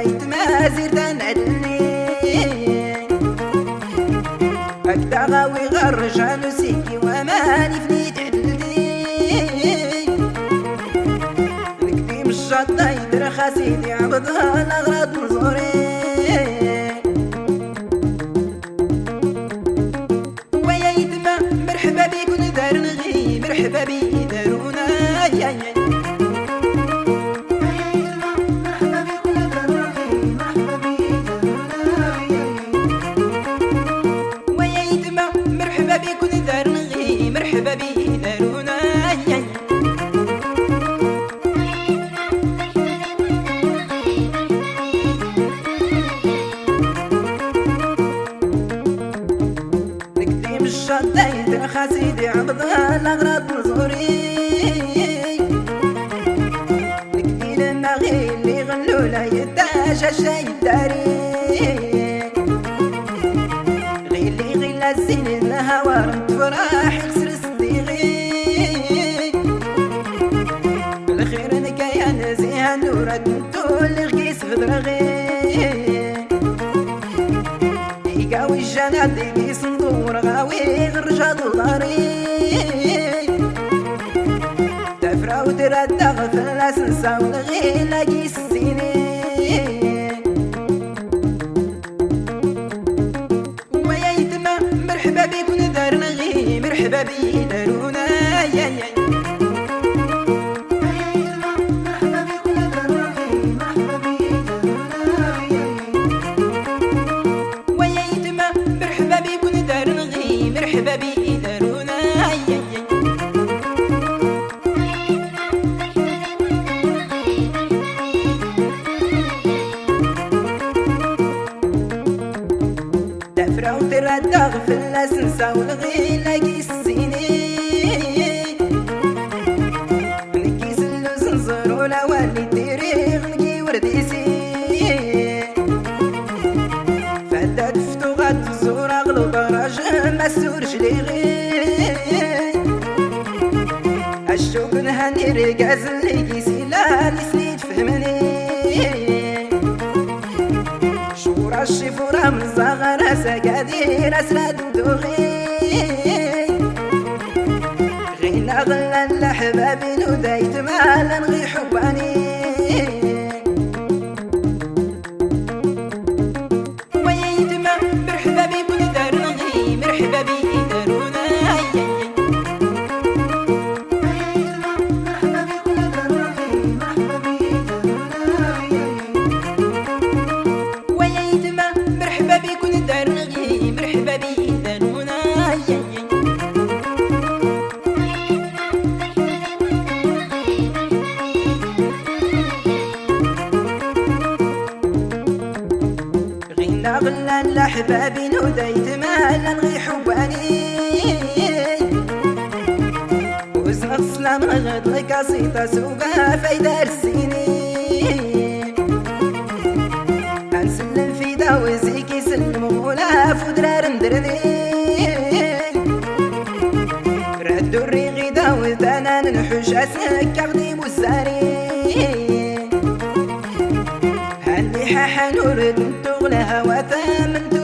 دايت ما زرت نعدلني هكذا غاوي غرجع نسيكي وماني فنيت عدلني نكتي مش الشطة يدرخ سيدي عبدها الأغراض نزوري ويا يتما مرحبا بيكون دار نغي مرحبا بي دارونا يا مرحبا بي دارونا نكتيم الشطة يدرخ سيدي عبدها الأغراض نزوري نكتي لنا غير اللي غلوله يداش الشاي الداري غير اللي غير الزين الهوا رمت فراح يكسر بالخير نكايا نزيها نورة تنتول الغيس غدرغي يقاوي الجناد يقيس ندور غاوي غرجا دولاري تفرا وتردى غفلاس نسا والغي لاقيس الزيني ويا يتما مرحبا بيكون دار نغي مرحبا بي دارونا يا مرحبا بي دارونا تفرا وتردى غفلاس نسا والغي لاقيس الزيني نكيس اللوز نزور ولا والي ديري غنقي ورديسي فدات فتوغات تزور اغلو براجه مسور جليغي الشوق نهني رقاز اللي قيسي لا نسني تفهمني شورا الشفورة من صغر سقادير أسراد ودوغي غينا غلا لحبابي ندايت مالا نغي حباني ويا يتما مرحبا بيكون دار نغي مرحبا بي دارونا ويا يتما مرحبا بيكون دار نغي مرحبا بي دارونا غينا غلا لحبابي ندايت مالا نغي حباني وزنق سلام غد لك قصيدة سوقها فايدة رسيني انسلم في داوزيكي سلمو ولا فدرار ندردي ردو الريغي داوز انا ننحوش اسك اغدي بوزاري هاللي حنورد نتوغلها وثامن